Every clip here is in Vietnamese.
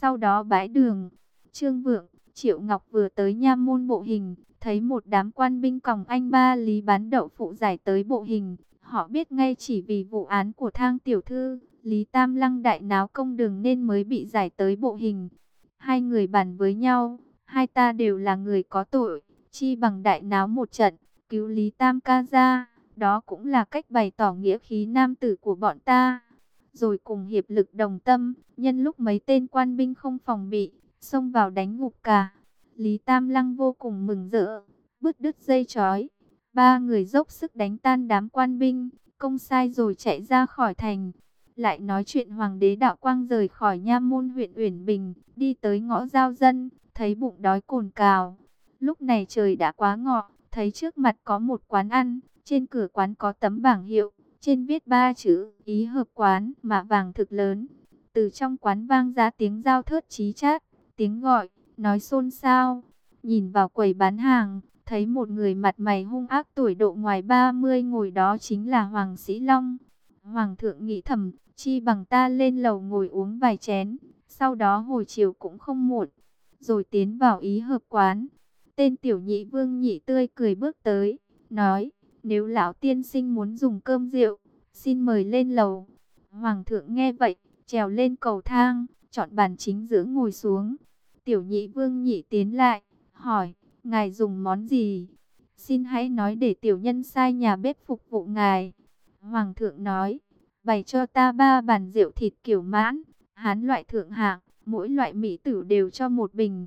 Sau đó bãi đường, Trương Vượng, Triệu Ngọc vừa tới nha môn bộ hình, thấy một đám quan binh còng anh ba Lý bán đậu phụ giải tới bộ hình. Họ biết ngay chỉ vì vụ án của Thang tiểu thư, Lý Tam Lăng đại náo công đường nên mới bị giải tới bộ hình. Hai người bàn với nhau, hai ta đều là người có tội, chi bằng đại náo một trận, cứu Lý Tam ca ra. Đó cũng là cách bày tỏ nghĩa khí nam tử của bọn ta. Rồi cùng hiệp lực đồng tâm, nhân lúc mấy tên quan binh không phòng bị, xông vào đánh ngục cả. Lý Tam Lăng vô cùng mừng rỡ, bứt đứt dây trói. Ba người dốc sức đánh tan đám quan binh, công sai rồi chạy ra khỏi thành. Lại nói chuyện Hoàng đế Đạo Quang rời khỏi nha môn huyện Uyển Bình, đi tới ngõ giao dân, thấy bụng đói cồn cào. Lúc này trời đã quá ngọ, thấy trước mặt có một quán ăn, trên cửa quán có tấm bảng hiệu, trên viết ba chữ Ý Hợp Quán mạ vàng thực lớn. Từ trong quán vang ra tiếng giao thớt chí chát, tiếng gọi, nói xôn xao. Nhìn vào quầy bán hàng, thấy một người mặt mày hung ác tuổi độ ngoài 30 ngồi đó chính là Hoàng Sĩ Long. Hoàng thượng nghĩ thầm, chi bằng ta lên lầu ngồi uống vài chén, sau đó hồi chiều cũng không muộn. Rồi tiến vào Ý Hợp Quán. Tên tiểu nhị Vương Nhị tươi cười bước tới, nói, nếu lão tiên sinh muốn dùng cơm rượu, xin mời lên lầu. Hoàng thượng nghe vậy, trèo lên cầu thang, chọn bàn chính giữa ngồi xuống. Tiểu nhị Vương Nhị tiến lại, hỏi, ngài dùng món gì? Xin hãy nói để tiểu nhân sai nhà bếp phục vụ ngài. Hoàng thượng nói, bày cho ta 3 bàn rượu thịt kiểu mãn, hán loại thượng hạng, mỗi loại mỹ tử đều cho một bình.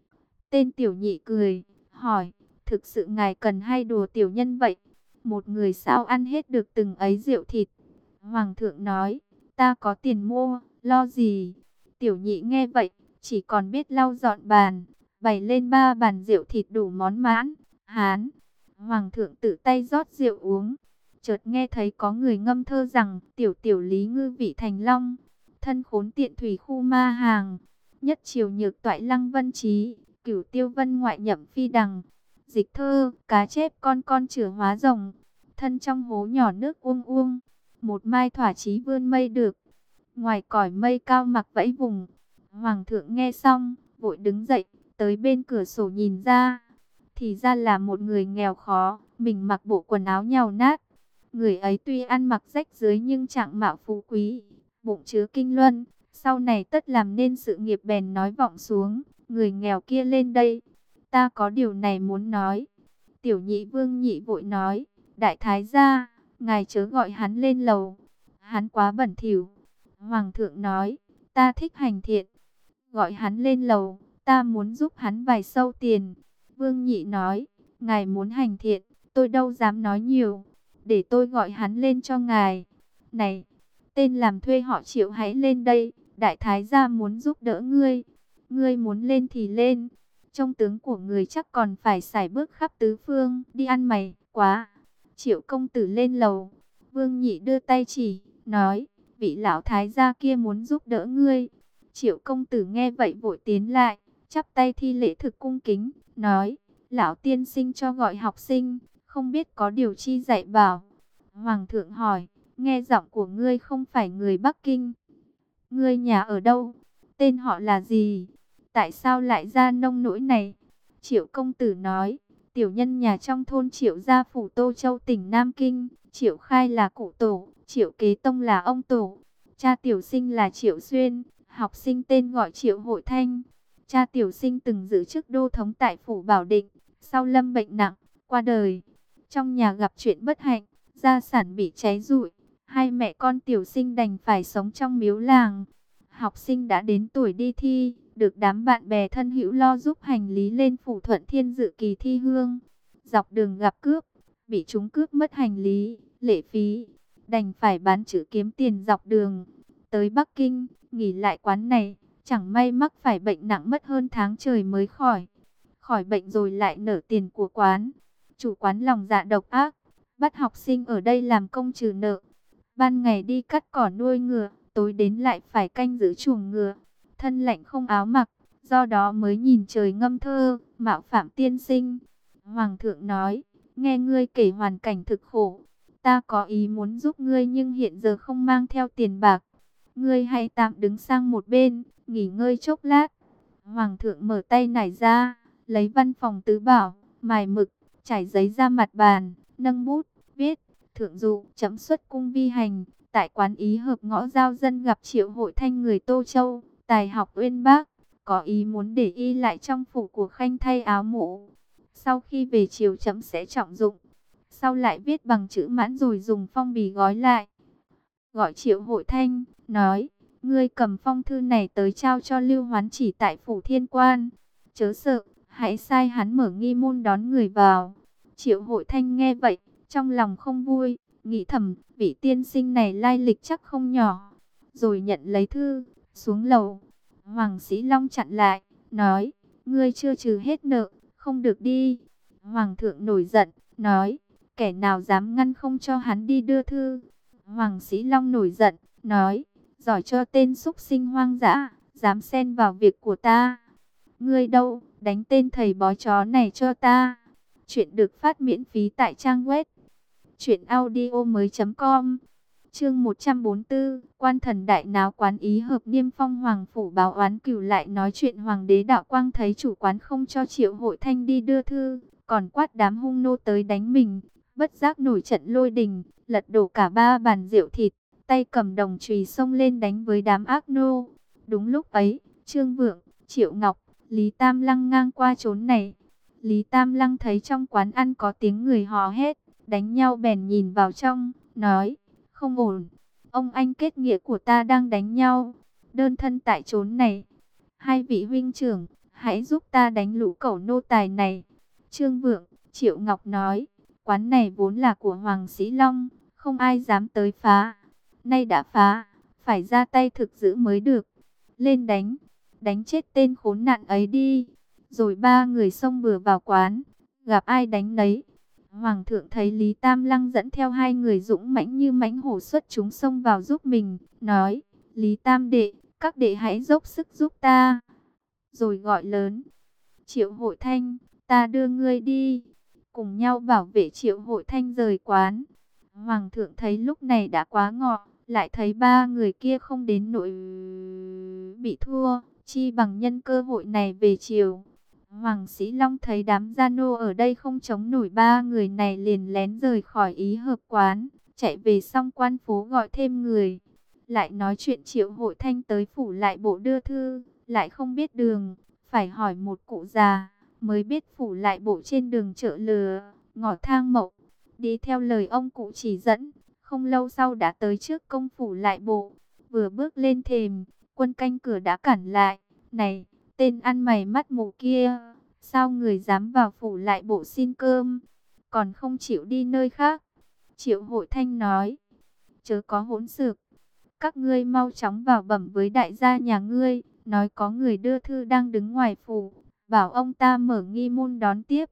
Tên tiểu nhị cười, hỏi, thực sự ngài cần hay đùa tiểu nhân vậy? Một người sao ăn hết được từng ấy rượu thịt? Hoàng thượng nói, ta có tiền mua, lo gì? Tiểu nhị nghe vậy, chỉ còn biết lau dọn bàn, bày lên 3 bàn rượu thịt đủ món mãn, hán. Hoàng thượng tự tay rót rượu uống. Chợt nghe thấy có người ngâm thơ rằng, tiểu tiểu lý ngư vị thành long, thân khốn tiện thủy khu ma hàng, nhất triều nhược toại lăng vân trí, cửu tiêu vân ngoại nhậm phi đằng. Dịch thơ, cá chép con chửa hóa rồng, thân trong hố nhỏ nước uông uông, một mai thỏa chí vươn mây được, ngoài cõi mây cao mặc vẫy vùng. Hoàng thượng nghe xong, vội đứng dậy, tới bên cửa sổ nhìn ra. Thì ra là một người nghèo khó, mình mặc bộ quần áo nhàu nát. Người ấy tuy ăn mặc rách rưới nhưng trạng mạo phú quý, bụng chứa kinh luân, sau này tất làm nên sự nghiệp bèn nói vọng xuống, người nghèo kia lên đây, ta có điều này muốn nói. Tiểu nhị Vương Nhị vội nói, đại thái gia, ngài chớ gọi hắn lên lầu, hắn quá bẩn thỉu. Hoàng thượng nói, ta thích hành thiện, gọi hắn lên lầu, ta muốn giúp hắn vài sâu tiền. Vương Nhị nói, ngài muốn hành thiện, tôi đâu dám nói nhiều, để tôi gọi hắn lên cho ngài. Này, tên làm thuê họ Triệu hãy lên đây, đại thái gia muốn giúp đỡ ngươi. Ngươi muốn lên thì lên, trong tướng của người chắc còn phải sải bước khắp tứ phương, đi ăn mày, quá. Triệu công tử lên lầu, Vương Nhị đưa tay chỉ, nói, vị lão thái gia kia muốn giúp đỡ ngươi. Triệu công tử nghe vậy vội tiến lại, chắp tay thi lễ thực cung kính, nói, lão tiên sinh cho gọi học sinh, không biết có điều chi dạy bảo. Hoàng thượng hỏi, nghe giọng của ngươi không phải người Bắc Kinh. Ngươi nhà ở đâu? Tên họ là gì? Tại sao lại ra nông nỗi này? Triệu công tử nói, tiểu nhân nhà trong thôn Triệu gia phủ Tô Châu tỉnh Nam Kinh. Triệu khai là cụ tổ, Triệu kế tông là ông tổ. Cha tiểu sinh là Triệu Xuyên, học sinh tên gọi Triệu Hội Thanh. Cha tiểu sinh từng giữ chức đô thống tại phủ Bảo Định, sau lâm bệnh nặng, qua đời. Trong nhà gặp chuyện bất hạnh, gia sản bị cháy rụi, hai mẹ con tiểu sinh đành phải sống trong miếu làng. Học sinh đã đến tuổi đi thi, được đám bạn bè thân hữu lo giúp hành lý lên phủ Thuận Thiên dự kỳ thi hương. Dọc đường gặp cướp, bị chúng cướp mất hành lý, lệ phí, đành phải bán chữ kiếm tiền dọc đường. Tới Bắc Kinh, nghỉ lại quán này, chẳng may mắc phải bệnh nặng mất hơn tháng trời mới khỏi. Khỏi bệnh rồi lại nợ tiền của quán. Chủ quán lòng dạ độc ác, bắt học sinh ở đây làm công trừ nợ. Ban ngày đi cắt cỏ nuôi ngựa, tối đến lại phải canh giữ chuồng ngựa. Thân lạnh không áo mặc, do đó mới nhìn trời ngâm thơ, mạo phạm tiên sinh. Hoàng thượng nói, nghe ngươi kể hoàn cảnh thực khổ, ta có ý muốn giúp ngươi nhưng hiện giờ không mang theo tiền bạc. Ngươi hãy tạm đứng sang một bên, nghỉ ngơi chốc lát. Hoàng thượng mở tay nải ra, lấy văn phòng tứ bảo, mài mực, trải giấy ra mặt bàn, nâng bút, viết: thượng dụ, chấm xuất cung vi hành, tại quán Ý Hợp ngõ giao dân gặp Triệu Hội Thanh người Tô Châu, tài học uyên bác, có ý muốn để y lại trong phủ của Khanh thay áo mũ. Sau khi về triều chấm sẽ trọng dụng. Sau lại viết bằng chữ mãn rồi dùng phong bì gói lại. Gọi Triệu Hội Thanh, nói: ngươi cầm phong thư này tới trao cho Lưu Hoán Chỉ tại phủ Thiên Quan. Chớ sợ, hãy sai hắn mở nghi môn đón người vào. Triệu Hội Thanh nghe vậy, trong lòng không vui, nghĩ thầm, vị tiên sinh này lai lịch chắc không nhỏ. Rồi nhận lấy thư, xuống lầu. Hoàng Sĩ Long chặn lại, nói: ngươi chưa trừ hết nợ, không được đi. Hoàng thượng nổi giận, nói: kẻ nào dám ngăn không cho hắn đi đưa thư. Hoàng Sĩ Long nổi giận, nói: giỏi cho tên súc sinh hoang dã, dám xen vào việc của ta. Ngươi đâu, đánh tên thầy bói chó này cho ta. Chuyện được phát miễn phí tại trang web truyệnaudiomoi.com. Chương 144, quan thần đại náo quán Ý Hợp Niêm Phong hoàng phủ báo oán cửu lại nói chuyện hoàng đế Đạo Quang thấy chủ quán không cho Triệu Hội Thanh đi đưa thư, còn quát đám hung nô tới đánh mình, bất giác nổi trận lôi đình, lật đổ cả 3 bàn rượu thịt, tay cầm đồng chùy xông lên đánh với đám ác nô. Đúng lúc ấy, Trương Vượng, Triệu Ngọc, Lý Tam Lăng ngang qua chốn này. Lý Tam Lăng thấy trong quán ăn có tiếng người hò hét, đánh nhau bèn nhìn vào trong, nói: không ổn, ông anh kết nghĩa của ta đang đánh nhau, đơn thân tại chốn này. Hai vị huynh trưởng, hãy giúp ta đánh lũ cẩu nô tài này. Trương Vượng, Triệu Ngọc nói: quán này vốn là của Hoàng Sĩ Long, không ai dám tới phá. Nay đã phá, phải ra tay thực giữ mới được. Lên đánh, đánh chết tên khốn nạn ấy đi. Rồi 3 người xông bừa vào quán, gặp ai đánh nấy. Hoàng thượng thấy Lý Tam Lăng dẫn theo 2 người dũng mãnh như mãnh hổ xuất chúng xông vào giúp mình, nói: Lý Tam đệ, các đệ hãy dốc sức giúp ta. Rồi gọi lớn: Triệu Hội Thanh, ta đưa ngươi đi. Cùng nhau bảo vệ Triệu Hội Thanh rời quán. Hoàng thượng thấy lúc này đã quá ngọ, lại thấy 3 người kia không đến nỗi bị thua, chi bằng nhân cơ hội này về triều. Hoàng Sĩ Long thấy đám gia nô ở đây không chống nổi 3 người này, liền lén rời khỏi Ý Hợp quán, chạy về Song Quan phố gọi thêm người. Lại nói chuyện Triệu Hội Thanh tới phủ lại bộ đưa thư, lại không biết đường, phải hỏi một cụ già, mới biết phủ lại bộ trên đường Chợ Lừa, ngõ Thang Mậu. Đi theo lời ông cụ chỉ dẫn, không lâu sau đã tới trước công phủ lại bộ. Vừa bước lên thềm, quân canh cửa đã cản lại. Này, tên ăn mày mắt mù kia, sao người dám vào phủ lại bộ xin cơm, còn không chịu đi nơi khác? Triệu Hội Thanh nói: chớ có hỗn xược, các ngươi mau chóng vào bẩm với đại gia nhà ngươi, nói có người đưa thư đang đứng ngoài phủ, bảo ông ta mở nghi môn đón tiếp.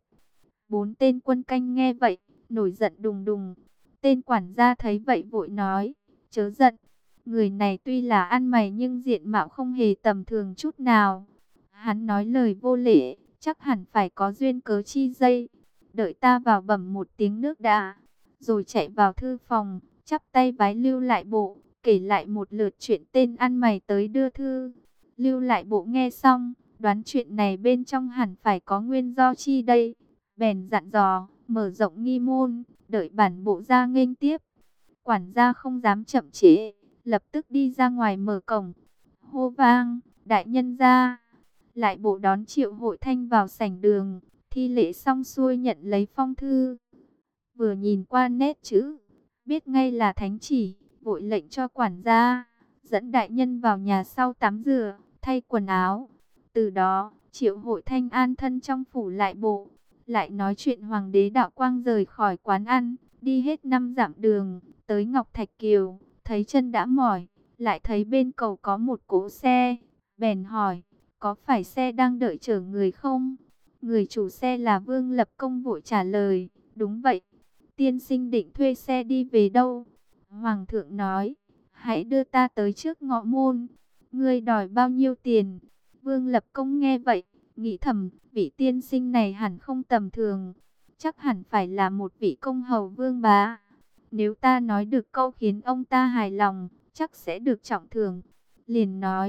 4 tên quân canh nghe vậy, nổi giận đùng đùng. Tên quản gia thấy vậy vội nói: chớ giận, người này tuy là ăn mày nhưng diện mạo không hề tầm thường chút nào. Hắn nói lời vô lễ, chắc hẳn phải có duyên cớ chi dây. Đợi ta vào bẩm một tiếng nước đã. Rồi chạy vào thư phòng, chắp tay vái Lưu lại bộ, kể lại một lượt chuyện tên ăn mày tới đưa thư. Lưu lại bộ nghe xong, đoán chuyện này bên trong hẳn phải có nguyên do chi đây. Bèn dặn dò, mở rộng nghi môn, đợi bản bộ ra nghênh tiếp. Quản gia không dám chậm trễ, lập tức đi ra ngoài mở cổng. Hô vang: đại nhân ra. Lại bộ đón Triệu Hội Thanh vào sảnh đường, thi lễ xong xuôi nhận lấy phong thư. Vừa nhìn qua nét chữ, biết ngay là thánh chỉ, vội lệnh cho quản gia dẫn đại nhân vào nhà sau tắm rửa, thay quần áo. Từ đó, Triệu Hội Thanh an thân trong phủ lại bộ. Lại nói chuyện hoàng đế Đạo Quang rời khỏi quán ăn, đi hết 5 dặm đường, tới Ngọc Thạch Kiều, thấy chân đã mỏi, lại thấy bên cầu có một cỗ xe, bèn hỏi: có phải xe đang đợi chở người không? Người chủ xe là Vương Lập Công vội trả lời: đúng vậy. Tiên sinh định thuê xe đi về đâu? Hoàng thượng nói: hãy đưa ta tới trước ngọ môn. Ngươi đòi bao nhiêu tiền? Vương Lập Công nghe vậy, nghĩ thầm, vị tiên sinh này hẳn không tầm thường, chắc hẳn phải là một vị công hầu vương bá. Nếu ta nói được câu khiến ông ta hài lòng, chắc sẽ được trọng thưởng. Liền nói: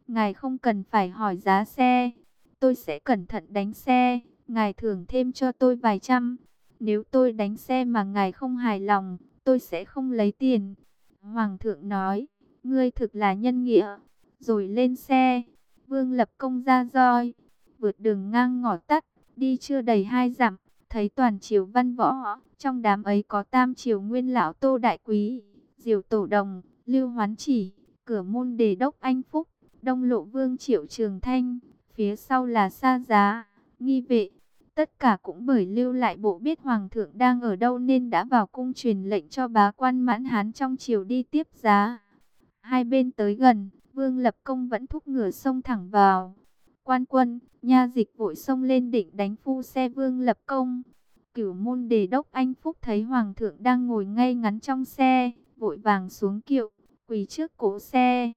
ngài không cần phải hỏi giá xe. Tôi sẽ cẩn thận đánh xe, ngài thưởng thêm cho tôi vài trăm. Nếu tôi đánh xe mà ngài không hài lòng, tôi sẽ không lấy tiền. Hoàng thượng nói, ngươi thực là nhân nghĩa. Rồi lên xe, Vương Lập Công ra roi, vượt đường ngang ngõ tắt, đi chưa đầy 2 dặm, thấy toàn triều văn võ, trong đám ấy có Tam Triều Nguyên lão Tô Đại Quý, Diều Tổ Đồng, Lưu Hoán Chỉ, Cửa Môn Đề Đốc Anh Phúc, Đông Lộ Vương Triệu Trường Thanh, phía sau là Sa Giá, Nghi Vệ. Tất cả cũng bởi Lưu Lại Bộ biết Hoàng thượng đang ở đâu nên đã vào cung truyền lệnh cho bá quan Mãn Hán trong triều đi tiếp giá. Hai bên tới gần, Vương Lập Công vẫn thúc ngựa xông thẳng vào. Quan Quân, nha dịch vội xông lên định đánh phu xe Vương Lập Công. Cửu Môn Đề Đốc Anh Phúc thấy Hoàng thượng đang ngồi ngay ngắn trong xe, vội vàng xuống kiệu, quỳ trước cỗ xe.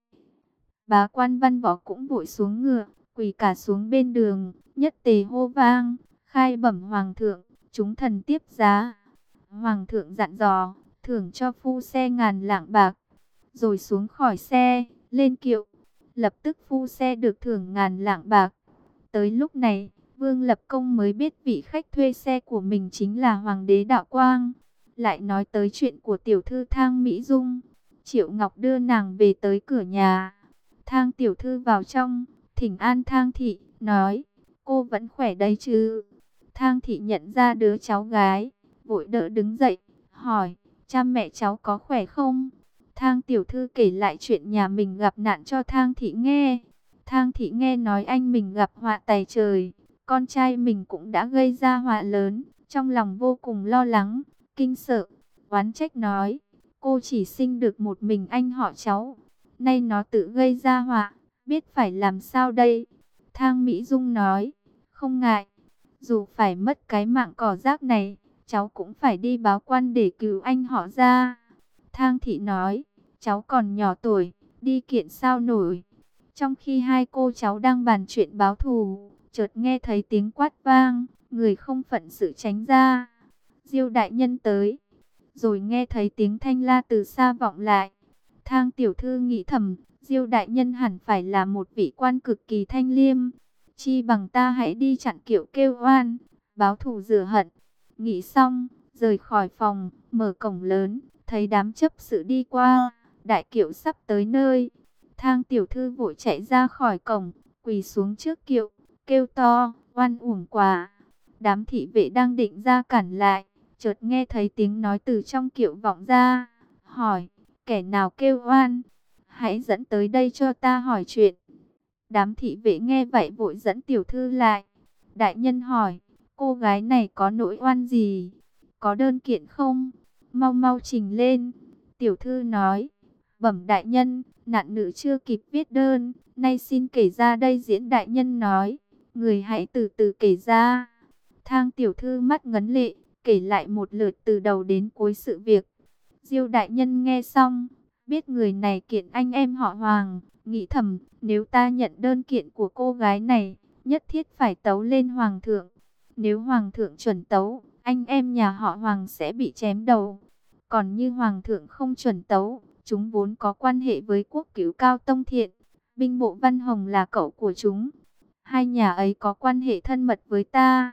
Bá quan văn võ cũng vội xuống ngựa, quỳ cả xuống bên đường, nhất tề hô vang, khai bẩm Hoàng thượng, chúng thần tiếp giá. Hoàng thượng dặn dò, thưởng cho phu xe 1000 lạng bạc. Rồi xuống khỏi xe, lên kiệu, lập tức phu xe được thưởng 1000 lạng bạc. Tới lúc này, Vương Lập Công mới biết vị khách thuê xe của mình chính là Hoàng đế Đạo Quang. Lại nói tới chuyện của tiểu thư Thang Mỹ Dung. Triệu Ngọc đưa nàng về tới cửa nhà. Thang tiểu thư vào trong, thỉnh an Thang thị, nói, cô vẫn khỏe đấy chứ? Thang thị nhận ra đứa cháu gái, vội đỡ đứng dậy, hỏi, cha mẹ cháu có khỏe không? Thang tiểu thư kể lại chuyện nhà mình gặp nạn cho Thang thị nghe. Thang thị nghe nói anh mình gặp họa tày trời, con trai mình cũng đã gây ra họa lớn, trong lòng vô cùng lo lắng, kinh sợ, oán trách nói, cô chỉ sinh được một mình anh họ cháu, nay nó tự gây ra họa, biết phải làm sao đây? Thang Mỹ Dung nói, không ngại, dù phải mất cái mạng cỏ rác này, cháu cũng phải đi báo quan để cứu anh họ ra. Thang thị nói, cháu còn nhỏ tuổi, đi kiện sao nổi. Trong khi hai cô cháu đang bàn chuyện báo thù, chợt nghe thấy tiếng quát vang, người không phận sự tránh ra. Diêu đại nhân tới, rồi nghe thấy tiếng thanh la từ xa vọng lại. Thang tiểu thư nghĩ thầm, Diêu đại nhân hẳn phải là một vị quan cực kỳ thanh liêm. Chi bằng ta hãy đi chặn kiệu kêu oan, báo thù rửa hận. Nghĩ xong, rời khỏi phòng, mở cổng lớn, thấy đám chấp sự đi qua, đại kiệu sắp tới nơi. Thang tiểu thư vội chạy ra khỏi cổng, quỳ xuống trước kiệu, kêu to, oan uổng quả. Đám thị vệ đang định ra cản lại, chợt nghe thấy tiếng nói từ trong kiệu vọng ra, hỏi, kẻ nào kêu oan? Hãy dẫn tới đây cho ta hỏi chuyện. Đám thị vệ nghe vậy vội dẫn tiểu thư lại. Đại nhân hỏi, cô gái này có nỗi oan gì? Có đơn kiện không? Mau mau trình lên. Tiểu thư nói, bẩm đại nhân, nạn nữ chưa kịp viết đơn, nay xin kể ra đây. Diễn đại nhân nói, người hãy từ từ kể ra. Thang tiểu thư mắt ngấn lệ, kể lại một lượt từ đầu đến cuối sự việc. Diêu đại nhân nghe xong, biết người này kiện anh em họ Hoàng, nghĩ thầm, nếu ta nhận đơn kiện của cô gái này, nhất thiết phải tấu lên Hoàng thượng. Nếu Hoàng thượng chuẩn tấu, anh em nhà họ Hoàng sẽ bị chém đầu. Còn như Hoàng thượng không chuẩn tấu, chúng vốn có quan hệ với quốc cứu Cao Tông Thiện, binh bộ Văn Hồng là cậu của chúng. Hai nhà ấy có quan hệ thân mật với ta.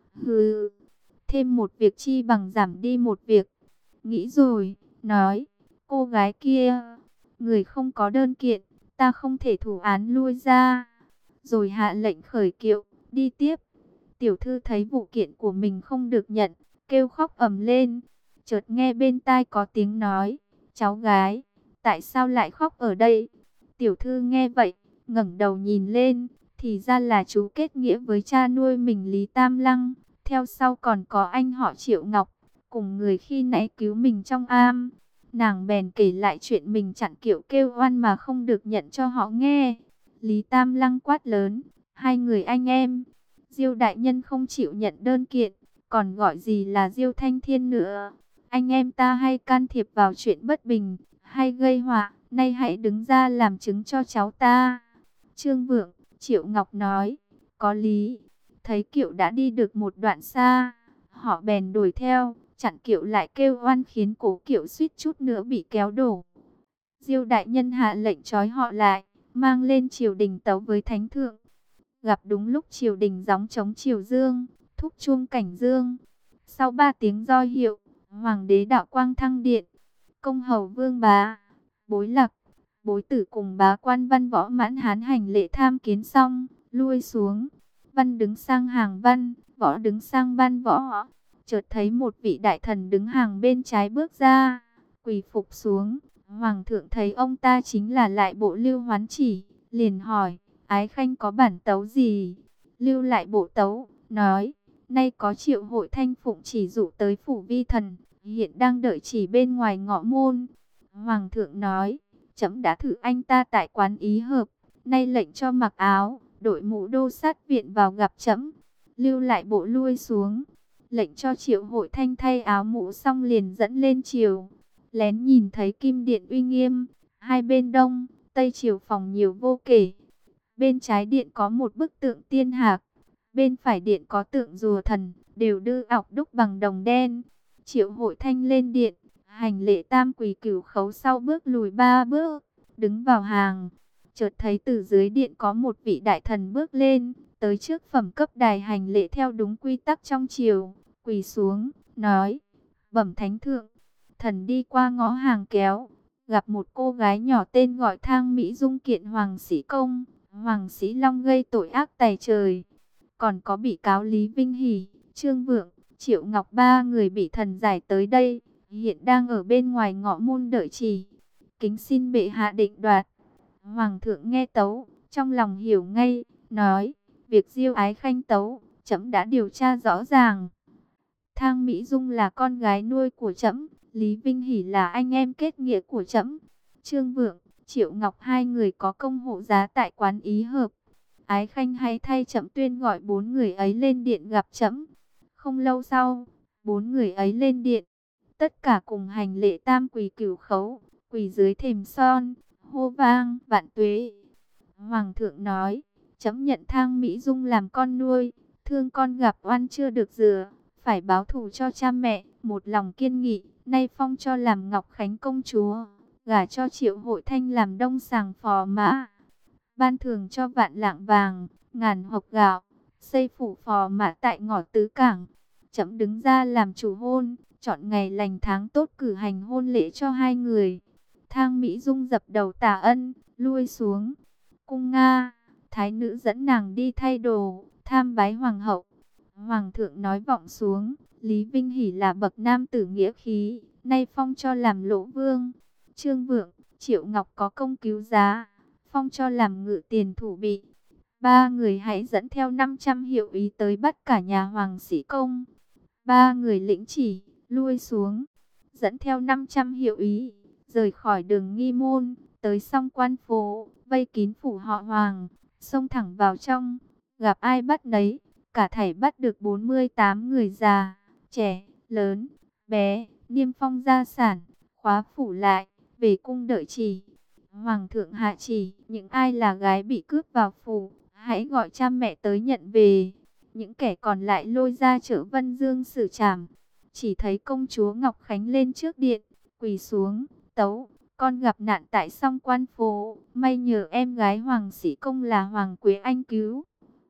Hừ, thêm một việc chi bằng giảm đi một việc. Nghĩ rồi, nói, cô gái kia, người không có đơn kiện, ta không thể thủ án lui ra. Rồi hạ lệnh khởi kiệu, đi tiếp. Tiểu thư thấy vụ kiện của mình không được nhận, kêu khóc ầm lên. Chợt nghe bên tai có tiếng nói, cháu gái, tại sao lại khóc ở đây? Tiểu thư nghe vậy, ngẩng đầu nhìn lên, thì ra là chú kết nghĩa với cha nuôi mình Lý Tam Lăng. Theo sau còn có anh họ Triệu Ngọc, cùng người khi nãy cứu mình trong am. Nàng bèn kể lại chuyện mình chặn kiệu kêu oan mà không được nhận cho họ nghe. Lý Tam Lăng quát lớn, hai người anh em, Diêu đại nhân không chịu nhận đơn kiện, còn gọi gì là Diêu Thanh Thiên nữa? Anh em ta hay can thiệp vào chuyện bất bình, hay gây họa, nay hãy đứng ra làm chứng cho cháu ta. Trương Vượng, Triệu Ngọc nói, có lý. Thấy kiệu đã đi được một đoạn xa, họ bèn đuổi theo, chặn kiệu lại kêu oan khiến cố kiệu suýt chút nữa bị kéo đổ. Diêu đại nhân hạ lệnh trói họ lại, mang lên triều đình tấu với thánh thượng. Gặp đúng lúc triều đình gióng trống triều dương, thúc chuông cảnh dương. Sau 3 tiếng roi hiệu, hoàng đế đạo quang thăng điện. Công hầu Vương Bá, Bối Lạc, Bối Tử cùng bá quan văn võ mãn hán hành lễ tham kiến xong, lui xuống. Văn đứng sang hàng văn, võ đứng sang ban võ. Chợt thấy một vị đại thần đứng hàng bên trái bước ra, quỳ phục xuống. Hoàng thượng thấy ông ta chính là lại bộ Lưu Hoán Chỉ, liền hỏi, ái khanh có bản tấu gì? Lưu lại bộ tấu, nói, nay có triệu hội thanh phụng chỉ dụ tới phủ vi thần, hiện đang đợi chỉ bên ngoài ngọ môn. Hoàng thượng nói, trẫm đã thử anh ta tại quán Ý Hợp, nay lệnh cho mặc áo, đội mũ đô sát viện vào gặp trẫm. Lưu lại bộ lui xuống, lệnh cho triệu hội thanh thay áo mũ xong liền dẫn lên triều. Lén nhìn thấy kim điện uy nghiêm, hai bên đông, tây triều phòng nhiều vô kể. Bên trái điện có một bức tượng tiên hạc, bên phải điện có tượng rùa thần, đều đưa ọc đúc bằng đồng đen. Triệu hội thanh lên điện, hành lễ tam quỳ cửu khấu sau bước lùi 3 bước, đứng vào hàng. Chợt thấy từ dưới điện có một vị đại thần bước lên, tới trước phẩm cấp đài hành lễ theo đúng quy tắc trong triều, quỳ xuống, nói, bẩm thánh thượng, thần đi qua ngõ hàng kéo, gặp một cô gái nhỏ tên gọi Thang Mỹ Dung kiện Hoàng Sĩ Công, Hoàng Sĩ Long gây tội ác tày trời. Còn có bị cáo Lý Vinh Hỷ, Trương Vượng, Triệu Ngọc 3 người bị thần giải tới đây, hiện đang ở bên ngoài ngõ môn đợi chỉ. Kính xin bệ hạ định đoạt. Hoàng thượng nghe tấu, trong lòng hiểu ngay, nói, việc Diêu Ái Khanh tấu, trẫm đã điều tra rõ ràng. Thang Mỹ Dung là con gái nuôi của trẫm, Lý Vinh Hỷ là anh em kết nghĩa của trẫm. Trương Vượng, Triệu Ngọc hai người có công hộ giá tại quán Ý Hợp. Ái Khanh hãy thay trẫm tuyên gọi 4 người ấy lên điện gặp trẫm. Không lâu sau, 4 người ấy lên điện, tất cả cùng hành lễ tam quỳ cửu khấu, quỳ dưới thềm son, hô vang vạn tuế. Hoàng thượng nói, trẫm nhận Thang Mỹ Dung làm con nuôi, thương con gặp oan chưa được rửa, phải báo thù cho cha mẹ, một lòng kiên nghị, nay phong cho làm Ngọc Khánh công chúa, gả cho Triệu Hội Thanh làm đông sàng phò mã, ban thưởng cho vạn lạng vàng, ngàn hộp gạo, xây phủ phò mã tại ngõ tứ cảng. Trẫm đứng ra làm chủ hôn, chọn ngày lành tháng tốt cử hành hôn lễ cho hai người. Thang Mỹ Dung dập đầu tạ ân, lui xuống. Cung Nga, thái nữ dẫn nàng đi thay đồ, tham bái hoàng hậu. Hoàng thượng nói vọng xuống, Lý Vinh Hỷ là bậc nam tử nghĩa khí, nay phong cho làm lỗ vương. Trương Vượng, Triệu Ngọc có công cứu giá, phong cho làm ngự tiền thủ bị. 3 người hãy dẫn theo 500 hiệu ý tới bắt cả nhà Hoàng Sĩ Công. 3 người lĩnh chỉ, lui xuống, dẫn theo 500 hiệu ý, rời khỏi đường Nghi Môn, tới Song Quan phố, vây kín phủ họ Hoàng, xông thẳng vào trong, gặp ai bắt nấy, cả thảy bắt được 48 người già, trẻ, lớn, bé, niêm phong gia sản, khóa phủ lại, về cung đợi chỉ. Hoàng thượng hạ chỉ, những ai là gái bị cướp vào phủ, hãy gọi cha mẹ tới nhận về. Những kẻ còn lại lôi ra chở Vân Dương xử trảm. Chỉ thấy công chúa Ngọc Khánh lên trước điện, quỳ xuống, tấu, con gặp nạn tại Song Quan phố, may nhờ em gái Hoàng Sĩ Công là Hoàng Quế Anh cứu.